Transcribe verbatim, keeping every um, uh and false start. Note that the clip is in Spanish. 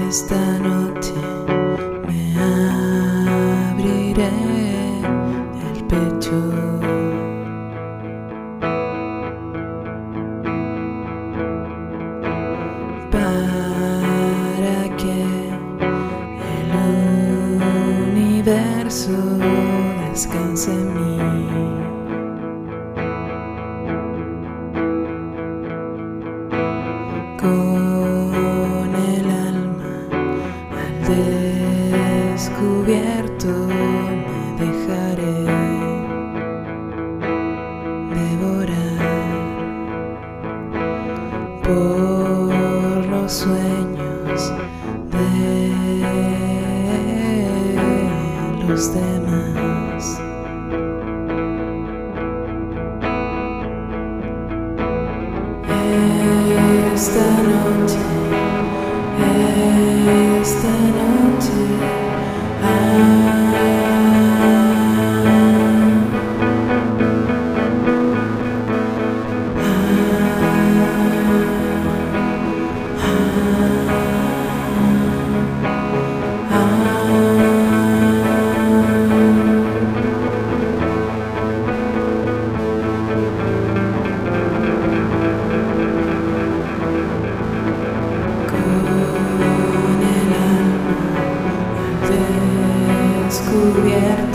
Esta noche me abriré el pecho para que el universo descanse en mí. Con el alma al descubierto me dejaré devorar por los sueños de los demás. Esta noche, esta noche, ah, ah, ah, ah. Descubierto